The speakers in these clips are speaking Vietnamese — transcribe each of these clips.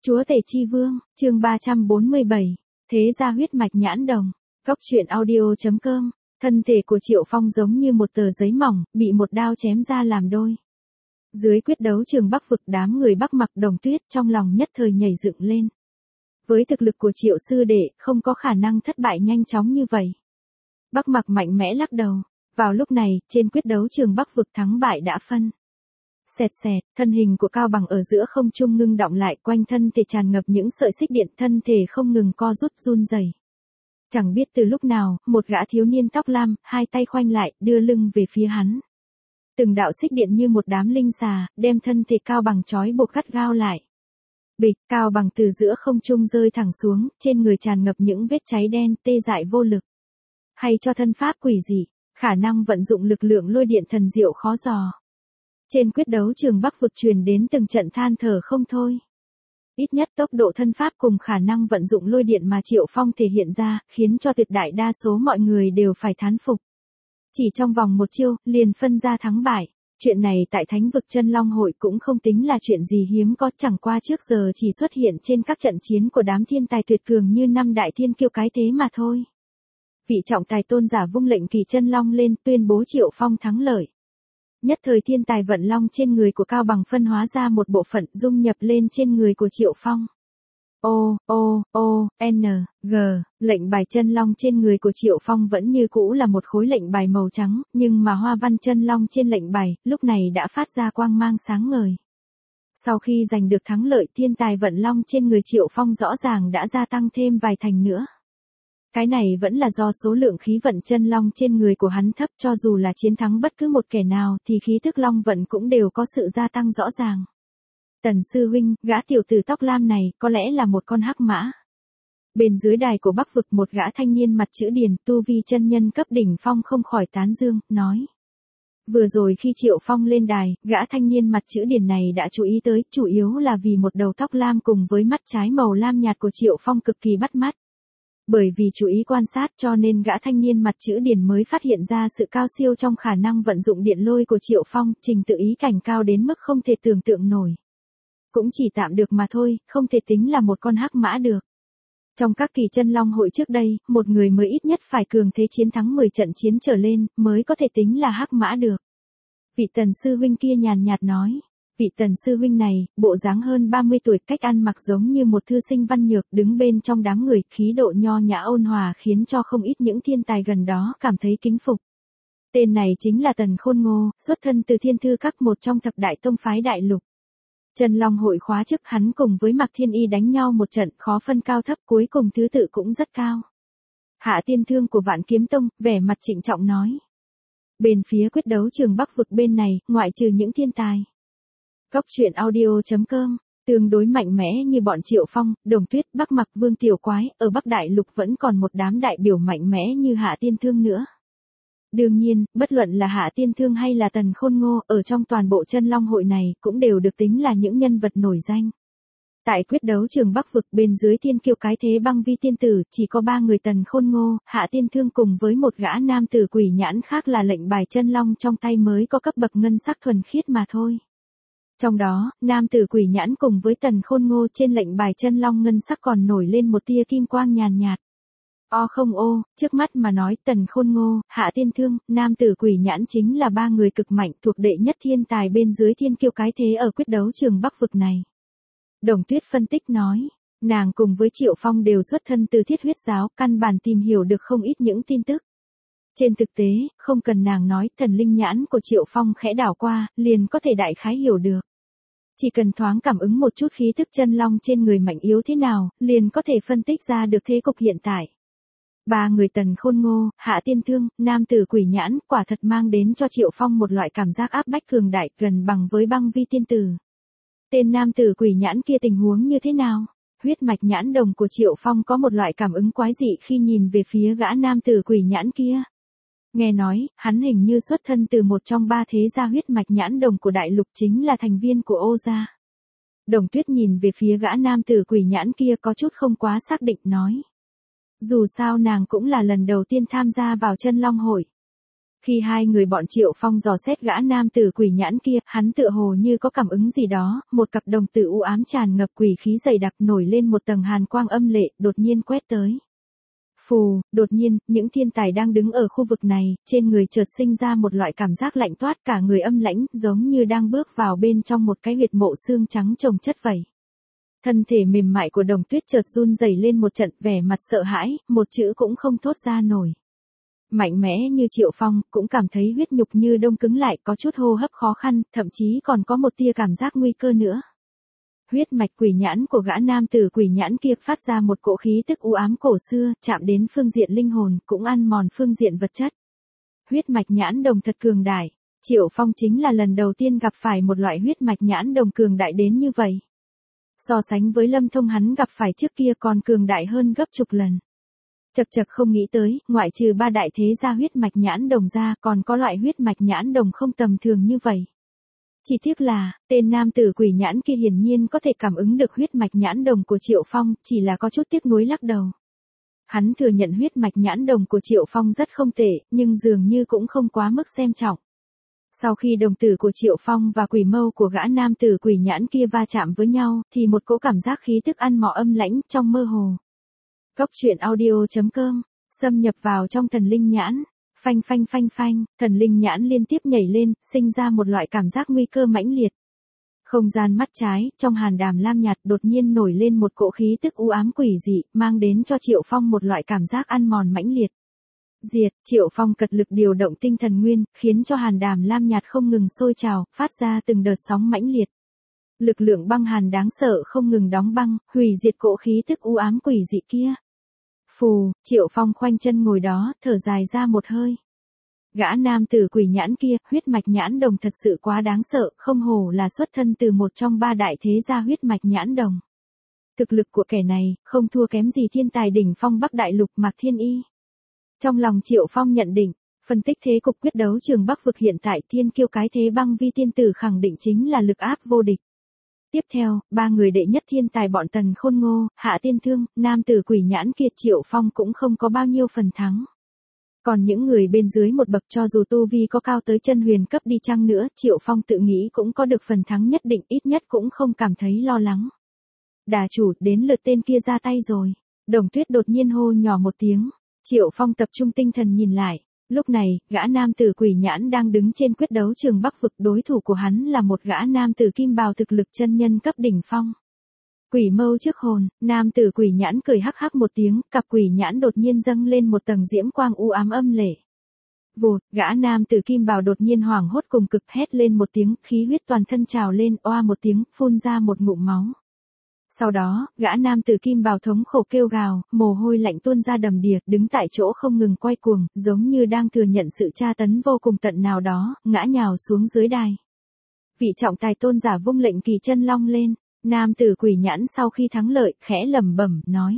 Chúa tể chi vương, chương 347, thế gia huyết mạch nhãn đồng, góc truyện audio.com, thân thể của Triệu Phong giống như một tờ giấy mỏng, bị một đao chém ra làm đôi. Dưới quyết đấu trường Bắc vực đám người Bắc mặc Đồng Tuyết trong lòng nhất thời nhảy dựng lên. Với thực lực của Triệu sư đệ, không có khả năng thất bại nhanh chóng như vậy. Bắc mặc mạnh mẽ lắc đầu, vào lúc này, trên quyết đấu trường Bắc vực thắng bại đã phân. Xẹt xẹt, thân hình của Cao Bằng ở giữa không trung ngưng động lại, quanh thân thể tràn ngập những sợi xích điện, thân thể không ngừng co rút run rẩy. Chẳng biết từ lúc nào, một gã thiếu niên tóc lam, hai tay khoanh lại, đưa lưng về phía hắn. Từng đạo xích điện như một đám linh xà, đem thân thể Cao Bằng trói buộc gắt gao lại. Bịch, Cao Bằng từ giữa không trung rơi thẳng xuống, trên người tràn ngập những vết cháy đen, tê dại vô lực. Hay cho thân pháp quỷ dị, khả năng vận dụng lực lượng lôi điện thần diệu khó dò. Trên quyết đấu trường Bắc vực truyền đến từng trận than thở không thôi. Ít nhất tốc độ thân pháp cùng khả năng vận dụng lôi điện mà Triệu Phong thể hiện ra, khiến cho tuyệt đại đa số mọi người đều phải thán phục. Chỉ trong vòng một chiêu, liền phân ra thắng bại. Chuyện này tại Thánh vực Chân Long hội cũng không tính là chuyện gì hiếm có, chẳng qua trước giờ chỉ xuất hiện trên các trận chiến của đám thiên tài tuyệt cường như năm đại thiên kiêu cái thế mà thôi. Vị trọng tài tôn giả vung lệnh kỳ chân long lên, tuyên bố Triệu Phong thắng lợi. Nhất thời thiên tài vận long trên người của Cao Bằng phân hóa ra một bộ phận dung nhập lên trên người của Triệu Phong. Lệnh bài chân long trên người của Triệu Phong vẫn như cũ là một khối lệnh bài màu trắng, nhưng mà hoa văn chân long trên lệnh bài, lúc này đã phát ra quang mang sáng ngời. Sau khi giành được thắng lợi, thiên tài vận long trên người Triệu Phong rõ ràng đã gia tăng thêm vài thành nữa. Cái này vẫn là do số lượng khí vận chân long trên người của hắn thấp, cho dù là chiến thắng bất cứ một kẻ nào thì khí thức long vận cũng đều có sự gia tăng rõ ràng. Tần sư huynh, gã tiểu tử tóc lam này, có lẽ là một con hắc mã. Bên dưới đài của Bắc vực một gã thanh niên mặt chữ điền, tu vi chân nhân cấp đỉnh phong không khỏi tán dương, nói. Vừa rồi khi Triệu Phong lên đài, gã thanh niên mặt chữ điền này đã chú ý tới, chủ yếu là vì một đầu tóc lam cùng với mắt trái màu lam nhạt của Triệu Phong cực kỳ bắt mắt. Bởi vì chú ý quan sát cho nên gã thanh niên mặt chữ điền mới phát hiện ra sự cao siêu trong khả năng vận dụng điện lôi của Triệu Phong, trình tự ý cảnh cao đến mức không thể tưởng tượng nổi. Cũng chỉ tạm được mà thôi, không thể tính là một con hắc mã được. Trong các kỳ chân long hội trước đây, một người mới ít nhất phải cường thế chiến thắng 10 trận chiến trở lên, mới có thể tính là hắc mã được. Vị Tần sư huynh kia nhàn nhạt nói. Vị Tần sư huynh này, bộ dáng hơn 30 tuổi, cách ăn mặc giống như một thư sinh văn nhược, đứng bên trong đám người, khí độ nho nhã ôn hòa khiến cho không ít những thiên tài gần đó cảm thấy kính phục. Tên này chính là Tần Khôn Ngô, xuất thân từ Thiên Thư Các, một trong thập đại tông phái đại lục. Chân Long hội khóa trước hắn cùng với Mạc Thiên Y đánh nhau một trận, khó phân cao thấp, cuối cùng thứ tự cũng rất cao. Hạ Tiên Thương của Vạn Kiếm Tông, vẻ mặt trịnh trọng nói. Bên phía quyết đấu trường Bắc vực bên này, ngoại trừ những thiên tài. Góc truyện audio.com, tương đối mạnh mẽ như bọn Triệu Phong, Đồng Tuyết, Bắc mặc Vương Tiểu Quái, ở Bắc Đại Lục vẫn còn một đám đại biểu mạnh mẽ như Hạ Tiên Thương nữa. Đương nhiên, bất luận là Hạ Tiên Thương hay là Tần Khôn Ngô, ở trong toàn bộ Chân Long hội này, cũng đều được tính là những nhân vật nổi danh. Tại quyết đấu trường Bắc vực bên dưới thiên kiêu cái thế băng vi tiên tử, chỉ có 3 người Tần Khôn Ngô, Hạ Tiên Thương cùng với một gã nam tử quỷ nhãn khác là lệnh bài chân long trong tay mới có cấp bậc ngân sắc thuần khiết mà thôi. Trong đó, nam tử quỷ nhãn cùng với Tần Khôn Ngô trên lệnh bài chân long ngân sắc còn nổi lên một tia kim quang nhàn nhạt. Trước mắt mà nói Tần Khôn Ngô, Hạ Tiên Thương, nam tử quỷ nhãn chính là 3 người cực mạnh thuộc đệ nhất thiên tài bên dưới thiên kiêu cái thế ở quyết đấu trường Bắc vực này. Đồng Tuyết phân tích nói, nàng cùng với Triệu Phong đều xuất thân từ Thiết Huyết giáo, căn bản tìm hiểu được không ít những tin tức. Trên thực tế, không cần nàng nói, thần linh nhãn của Triệu Phong khẽ đảo qua, liền có thể đại khái hiểu được. Chỉ cần thoáng cảm ứng một chút khí thức chân long trên người mạnh yếu thế nào, liền có thể phân tích ra được thế cục hiện tại. 3 người Tần Khôn Ngô, Hạ Tiên Thương, nam tử quỷ nhãn, quả thật mang đến cho Triệu Phong một loại cảm giác áp bách cường đại, gần bằng với băng vi tiên tử. Tên nam tử quỷ nhãn kia tình huống như thế nào? Huyết mạch nhãn đồng của Triệu Phong có một loại cảm ứng quái dị khi nhìn về phía gã nam tử quỷ nhãn kia. Nghe nói, hắn hình như xuất thân từ một trong 3 thế gia huyết mạch nhãn đồng của đại lục, chính là thành viên của Ô gia. Đồng Tuyết nhìn về phía gã nam tử quỷ nhãn kia có chút không quá xác định nói. Dù sao nàng cũng là lần đầu tiên tham gia vào Chân Long hội. Khi hai người bọn Triệu Phong dò xét gã nam tử quỷ nhãn kia, hắn tựa hồ như có cảm ứng gì đó, một cặp đồng tử u ám tràn ngập quỷ khí dày đặc nổi lên một tầng hàn quang âm lệ, đột nhiên quét tới. Phù, đột nhiên, những thiên tài đang đứng ở khu vực này, trên người chợt sinh ra một loại cảm giác lạnh toát, cả người âm lãnh, giống như đang bước vào bên trong một cái huyệt mộ xương trắng chồng chất vậy. Thân thể mềm mại của Đồng Tuyết chợt run rẩy lên một trận, vẻ mặt sợ hãi, một chữ cũng không thốt ra nổi. Mạnh mẽ như Triệu Phong, cũng cảm thấy huyết nhục như đông cứng lại, có chút hô hấp khó khăn, thậm chí còn có một tia cảm giác nguy cơ nữa. Huyết mạch quỷ nhãn của gã nam tử quỷ nhãn kia phát ra một cỗ khí tức u ám cổ xưa, chạm đến phương diện linh hồn, cũng ăn mòn phương diện vật chất. Huyết mạch nhãn đồng thật cường đại, Triệu Phong chính là lần đầu tiên gặp phải một loại huyết mạch nhãn đồng cường đại đến như vậy. So sánh với Lâm Thông hắn gặp phải trước kia còn cường đại hơn gấp chục lần. Chật chật không nghĩ tới, ngoại trừ ba đại thế gia huyết mạch nhãn đồng ra, còn có loại huyết mạch nhãn đồng không tầm thường như vậy. Chỉ tiếc là, tên nam tử quỷ nhãn kia hiển nhiên có thể cảm ứng được huyết mạch nhãn đồng của Triệu Phong, chỉ là có chút tiếc nuối lắc đầu. Hắn thừa nhận huyết mạch nhãn đồng của Triệu Phong rất không tệ, nhưng dường như cũng không quá mức xem trọng. Sau khi đồng tử của Triệu Phong và quỷ mâu của gã nam tử quỷ nhãn kia va chạm với nhau, thì một cỗ cảm giác khí tức ăn mỏ âm lãnh trong mơ hồ. Cốc truyện audio.com, xâm nhập vào trong thần linh nhãn, phanh phanh phanh phanh, thần linh nhãn liên tiếp nhảy lên, sinh ra một loại cảm giác nguy cơ mãnh liệt. Không gian mắt trái, trong hàn đàm lam nhạt đột nhiên nổi lên một cỗ khí tức u ám quỷ dị, mang đến cho Triệu Phong một loại cảm giác ăn mòn mãnh liệt. Diệt, Triệu Phong cật lực điều động tinh thần nguyên, khiến cho hàn đàm lam nhạt không ngừng sôi trào, phát ra từng đợt sóng mãnh liệt. Lực lượng băng hàn đáng sợ không ngừng đóng băng, hủy diệt cỗ khí tức u ám quỷ dị kia. Phù, Triệu Phong khoanh chân ngồi đó, thở dài ra một hơi. Gã nam tử quỷ nhãn kia, huyết mạch nhãn đồng thật sự quá đáng sợ, không hổ là xuất thân từ một trong ba đại thế gia huyết mạch nhãn đồng. Thực lực của kẻ này, không thua kém gì thiên tài đỉnh phong Bắc Đại Lục Mạc Thiên Y. Trong lòng Triệu Phong nhận định, phân tích thế cục quyết đấu trường Bắc vực hiện tại thiên kiêu cái thế băng vi tiên tử khẳng định chính là lực áp vô địch. Tiếp theo, ba người đệ nhất thiên tài bọn Tần Khôn Ngô, Hạ Tiên Thương, nam tử quỷ nhãn kia Triệu Phong cũng không có bao nhiêu phần thắng. Còn những người bên dưới một bậc cho dù tu vi có cao tới chân huyền cấp đi chăng nữa, Triệu Phong tự nghĩ cũng có được phần thắng nhất định, ít nhất cũng không cảm thấy lo lắng. Đà chủ, đến lượt tên kia ra tay rồi. Đồng Tuyết đột nhiên hô nhỏ một tiếng. Triệu Phong tập trung tinh thần nhìn lại. Lúc này, gã nam tử quỷ nhãn đang đứng trên quyết đấu trường Bắc vực, đối thủ của hắn là một gã nam tử kim bào thực lực chân nhân cấp đỉnh phong. Quỷ mâu trước hồn, nam tử quỷ nhãn cười hắc hắc một tiếng, cặp quỷ nhãn đột nhiên dâng lên một tầng diễm quang u ám âm lệ. Vụt, gã nam tử kim bào đột nhiên hoảng hốt cùng cực hét lên một tiếng, khí huyết toàn thân trào lên, oa một tiếng, phun ra một ngụm máu. Sau đó, gã nam tử kim bào thống khổ kêu gào, mồ hôi lạnh tuôn ra đầm đìa, đứng tại chỗ không ngừng quay cuồng, giống như đang thừa nhận sự tra tấn vô cùng tận nào đó, ngã nhào xuống dưới đài. Vị trọng tài tôn giả vung lệnh kỳ chân long lên, nam tử quỷ nhãn sau khi thắng lợi, khẽ lẩm bẩm, nói.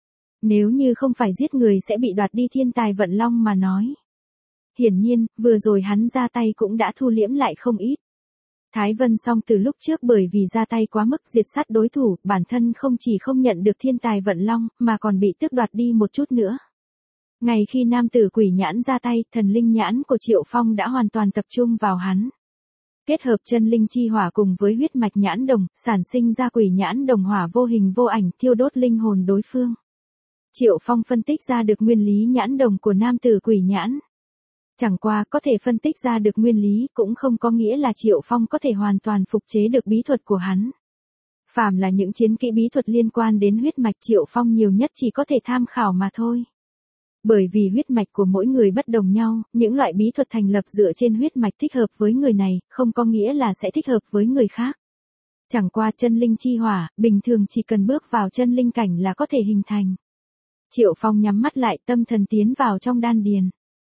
Nếu như không phải giết người sẽ bị đoạt đi thiên tài vận long mà nói. Hiển nhiên, vừa rồi hắn ra tay cũng đã thu liễm lại không ít. Thái Vân Song từ lúc trước bởi vì ra tay quá mức diệt sát đối thủ, bản thân không chỉ không nhận được thiên tài vận long, mà còn bị tước đoạt đi một chút nữa. Ngày khi nam tử quỷ nhãn ra tay, thần linh nhãn của Triệu Phong đã hoàn toàn tập trung vào hắn. Kết hợp chân linh chi hỏa cùng với huyết mạch nhãn đồng, sản sinh ra quỷ nhãn đồng hỏa vô hình vô ảnh, thiêu đốt linh hồn đối phương. Triệu Phong phân tích ra được nguyên lý nhãn đồng của nam tử quỷ nhãn. Chẳng qua có thể phân tích ra được nguyên lý cũng không có nghĩa là Triệu Phong có thể hoàn toàn phục chế được bí thuật của hắn. Phàm là những chiến kỹ bí thuật liên quan đến huyết mạch Triệu Phong nhiều nhất chỉ có thể tham khảo mà thôi. Bởi vì huyết mạch của mỗi người bất đồng nhau, những loại bí thuật thành lập dựa trên huyết mạch thích hợp với người này, không có nghĩa là sẽ thích hợp với người khác. Chẳng qua chân linh chi hỏa, bình thường chỉ cần bước vào chân linh cảnh là có thể hình thành. Triệu Phong nhắm mắt lại, tâm thần tiến vào trong đan điền.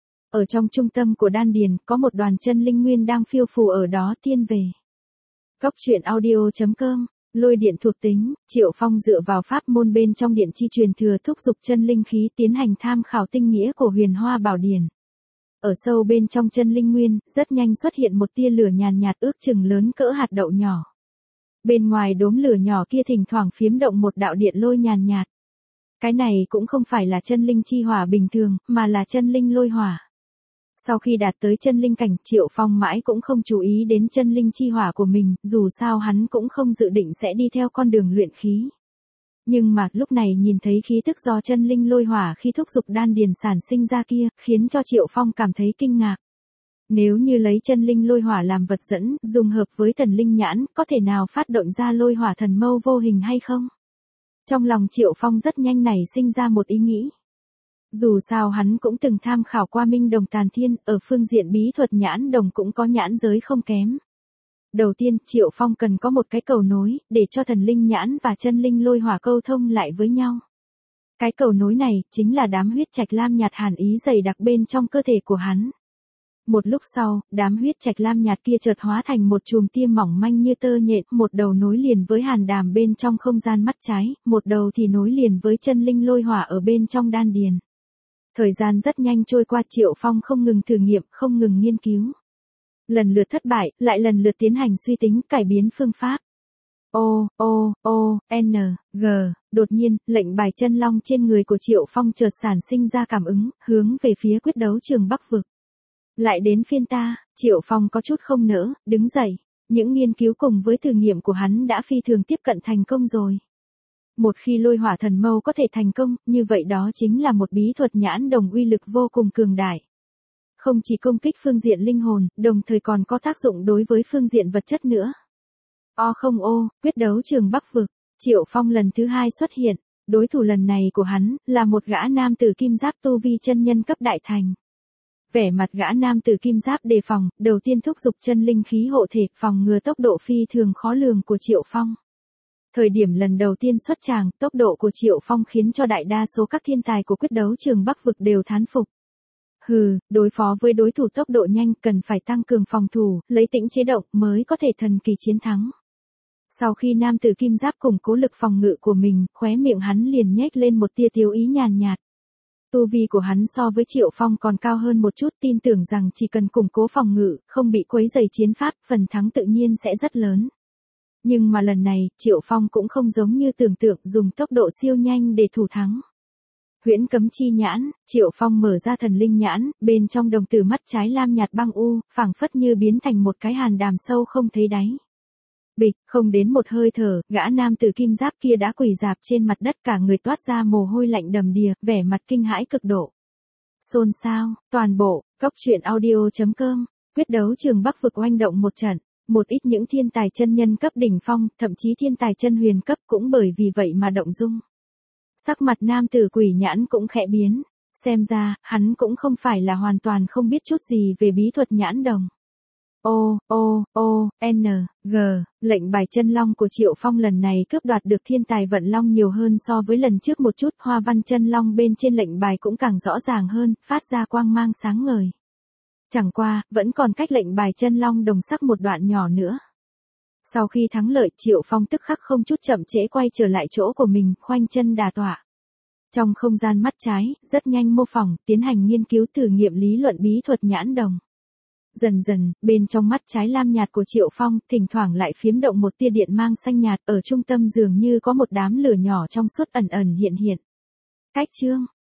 Ở trong trung tâm của đan điền, có một đoàn chân linh nguyên đang phiêu phù ở đó tiên về. Cốc truyện audio.com, lôi điện thuộc tính, Triệu Phong dựa vào pháp môn bên trong điện chi truyền thừa thúc dục chân linh khí tiến hành tham khảo tinh nghĩa của huyền hoa bảo điển. Ở sâu bên trong chân linh nguyên, rất nhanh xuất hiện một tia lửa nhàn nhạt ước chừng lớn cỡ hạt đậu nhỏ. Bên ngoài đốm lửa nhỏ kia thỉnh thoảng phiếm động một đạo điện lôi nhàn nhạt. Cái này cũng không phải là chân linh chi hỏa bình thường, mà là chân linh lôi hỏa. Sau khi đạt tới chân linh cảnh, Triệu Phong mãi cũng không chú ý đến chân linh chi hỏa của mình, dù sao hắn cũng không dự định sẽ đi theo con đường luyện khí. Nhưng mà, lúc này nhìn thấy khí tức do chân linh lôi hỏa khi thúc dục đan điền sản sinh ra kia, khiến cho Triệu Phong cảm thấy kinh ngạc. Nếu như lấy chân linh lôi hỏa làm vật dẫn, dùng hợp với thần linh nhãn, có thể nào phát động ra lôi hỏa thần mâu vô hình hay không? Trong lòng Triệu Phong rất nhanh nảy sinh ra một ý nghĩ. Dù sao hắn cũng từng tham khảo qua Minh Đồng Tàn Thiên, ở phương diện bí thuật nhãn đồng cũng có nhãn giới không kém. Đầu tiên, Triệu Phong cần có một cái cầu nối, để cho thần linh nhãn và chân linh lôi hỏa câu thông lại với nhau. Cái cầu nối này, chính là đám huyết trạch lam nhạt hàn ý dày đặc bên trong cơ thể của hắn. Một lúc sau, đám huyết trạch lam nhạt kia chợt hóa thành một chùm tia mỏng manh như tơ nhện, một đầu nối liền với hàn đàm bên trong không gian mắt trái, một đầu thì nối liền với chân linh lôi hỏa ở bên trong đan điền. Thời gian rất nhanh trôi qua, Triệu Phong không ngừng thử nghiệm, không ngừng nghiên cứu. Lần lượt thất bại, lại lần lượt tiến hành suy tính, cải biến phương pháp. Đột nhiên, lệnh bài chân long trên người của Triệu Phong chợt sản sinh ra cảm ứng, hướng về phía quyết đấu trường Bắc Vực. Lại đến phiên ta, Triệu Phong có chút không nỡ, đứng dậy. Những nghiên cứu cùng với thử nghiệm của hắn đã phi thường tiếp cận thành công rồi. Một khi lôi hỏa thần mâu có thể thành công, như vậy đó chính là một bí thuật nhãn đồng uy lực vô cùng cường đại. Không chỉ công kích phương diện linh hồn, đồng thời còn có tác dụng đối với phương diện vật chất nữa. Quyết đấu trường Bắc Vực, Triệu Phong lần thứ 2 xuất hiện, đối thủ lần này của hắn, là một gã nam tử kim giáp tu vi chân nhân cấp đại thành. Vẻ mặt gã nam tử kim giáp đề phòng, đầu tiên thúc giục chân linh khí hộ thể, phòng ngừa tốc độ phi thường khó lường của Triệu Phong. Thời điểm lần đầu tiên xuất tràng, tốc độ của Triệu Phong khiến cho đại đa số các thiên tài của quyết đấu trường Bắc Vực đều thán phục. Đối phó với đối thủ tốc độ nhanh cần phải tăng cường phòng thủ, lấy tĩnh chế động mới có thể thần kỳ chiến thắng. Sau khi nam tử kim giáp củng cố lực phòng ngự của mình, khóe miệng hắn liền nhếch lên một tia tiêu ý nhàn nhạt. Tu vi của hắn so với Triệu Phong còn cao hơn một chút, tin tưởng rằng chỉ cần củng cố phòng ngự, không bị quấy rầy chiến pháp, phần thắng tự nhiên sẽ rất lớn. Nhưng mà lần này, Triệu Phong cũng không giống như tưởng tượng dùng tốc độ siêu nhanh để thủ thắng. Huyễn cấm chi nhãn, Triệu Phong mở ra thần linh nhãn, bên trong đồng tử mắt trái lam nhạt băng u, phảng phất như biến thành một cái hàn đàm sâu không thấy đáy. Bịch, không đến một hơi thở, gã nam tử kim giáp kia đã quỳ rạp trên mặt đất, cả người toát ra mồ hôi lạnh đầm đìa, vẻ mặt kinh hãi cực độ. Xôn xao, toàn bộ, coctruyện.audio.com, quyết đấu trường Bắc Vực oanh động một trận. Một ít những thiên tài chân nhân cấp đỉnh phong, thậm chí thiên tài chân huyền cấp cũng bởi vì vậy mà động dung. Sắc mặt nam tử quỷ nhãn cũng khẽ biến, xem ra, hắn cũng không phải là hoàn toàn không biết chút gì về bí thuật nhãn đồng. Lệnh bài chân long của Triệu Phong lần này cướp đoạt được thiên tài vận long nhiều hơn so với lần trước một chút, hoa văn chân long bên trên lệnh bài cũng càng rõ ràng hơn, phát ra quang mang sáng ngời. Chẳng qua, vẫn còn cách lệnh bài chân long đồng sắc một đoạn nhỏ nữa. Sau khi thắng lợi, Triệu Phong tức khắc không chút chậm trễ quay trở lại chỗ của mình, khoanh chân đả tọa. Trong không gian mắt trái, rất nhanh mô phỏng, tiến hành nghiên cứu thử nghiệm lý luận bí thuật nhãn đồng. Dần dần, bên trong mắt trái lam nhạt của Triệu Phong, thỉnh thoảng lại phiếm động một tia điện mang xanh nhạt, ở trung tâm dường như có một đám lửa nhỏ trong suốt ẩn ẩn hiện hiện. Cách chương